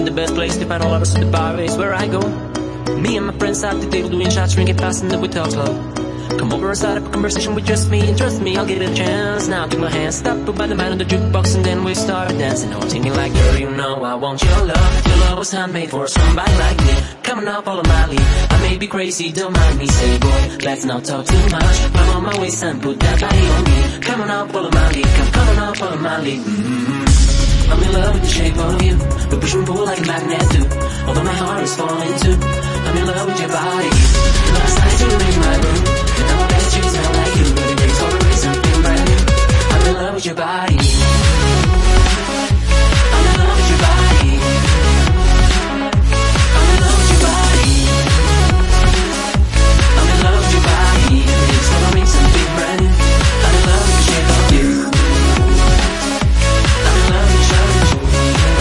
in the best place to find all lovers, so the bar is where I go. Me and my friends at the table doing shots, drinking fast, and then we talk slow. Come over and start up a conversation with just me, and trust me, I'll give it a chance. Now take my hand, stop, put by the man on the jukebox, and then we start dancing. I'm singing like, girl, you know I want your love. Your love was handmade for somebody like me. Come on now, follow my lead. I may be crazy, don't mind me. Say, boy, let's not talk too much. I'm on my waist and put that body on me. Come on now, follow my lead. Come on now, follow my lead. I'm in love with the shape of you. We push and pull like a magnet do. Although my heart is falling too. I'm in love with your body. Last night you were in my room, and now I bet you smell like you. But it takes always something brand new. I'm in love with your body. I'm in love with your body. I'm in love with your body. I'm in love with your body. It's always something brand new. I'm in love with the shape of you. I'm in love with the shape of you.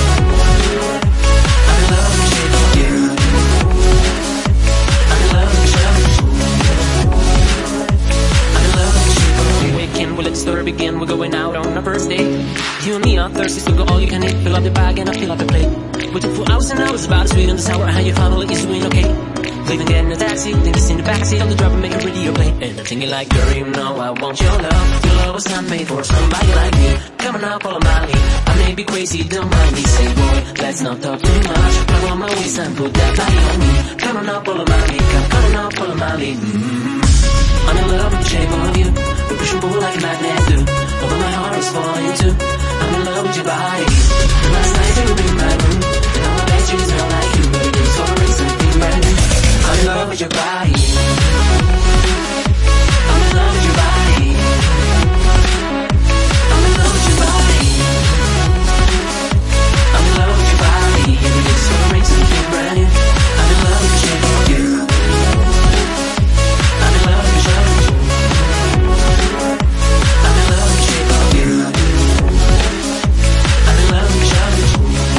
I'm in love with the shape of you. I'm in love with the shape of you. I'm in love with the shape of you. Weekend, we'll let the story begin. We're going out on our first date. You and me are thirsty, so go all you can eat. Fill up the bag and I fill up the plate. We took 4 hours and hours, about as sweet and the sour. How you finally is doing okay? Leaving, getting a taxi, think it's in the backseat of the driver, make a radio play. And I'm thinking like, girl, you know I want your love. Your love was handmade for somebody like me. Come on now, follow my lead. I may be crazy, don't mind me. Say, boy, let's not talk too much. Come on my waist and put that body on me. Come on now, follow my lead. Come on now, follow my lead. I'm in love with the shape of you. We push and pull like a magnet do. Although my heart is falling too. I'm in love with your body. Last night you were in my room, and now I bet you smell like you. But it's always something brand new. I'm in love with your body. I'm in love with your body. I'm in love with your body. I'm in love with your body. Every day's gonna bring something brand new. I'm in love with the shape of you. I'm in love with the shape of you. I'm in love with the shape of you. I'm in love with the shape of you.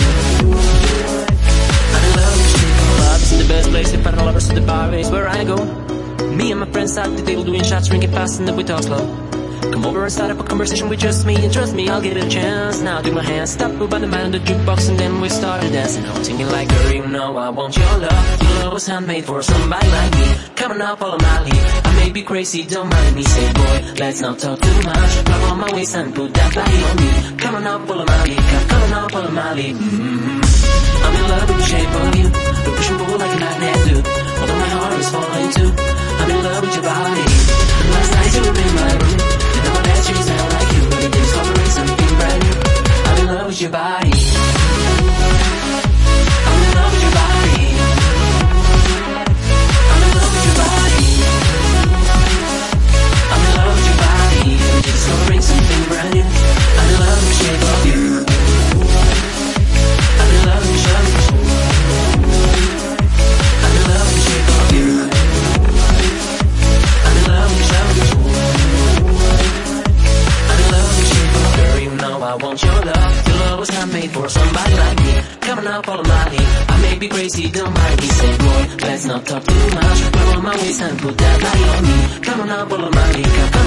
I'm in love with the shape of you. Love's in the best place to find all lovers, so the bar is where I go. Me and my friends at the table doing shots, drinking fast, and then we talk slow. Come over and start up a conversation with just me, and trust me, I'll give it a chance. Now take my hand, stop, put by the man on the jukebox, and then we started dancing. I'm singing like, girl, you know I want your love. Your love was handmade for somebody like me. Come on now, follow my lead. I may be crazy, don't mind me. Say, boy, let's not talk too much. Grab on my waist and put that body on me. Come on now, follow my lead. Come on now, follow my lead. I'm in love with the shape of you. We push and pull like a magnet do. Although my heart is falling too. I'm in love with your body. Last night you were in my room, and now I bet you smell like you. But it is covering something brand new. I'm in love with your body. I'm in love with your body. I'm in love with your body. I'm in love with your body. It's covering something brand new. I'm in love with the shape of you. I'm in love with the shape of you. I'm in love with the shape of you. I'm in love with the shape of you. I'm in love with the shape of you. Girl, you know I want your love. Your love was handmade for somebody like me. Come on now, follow my lead. I may be crazy, don't mind me. Say, boy, let's not talk too much. Grab on my waist and put that body on me. Come on now, follow my lead.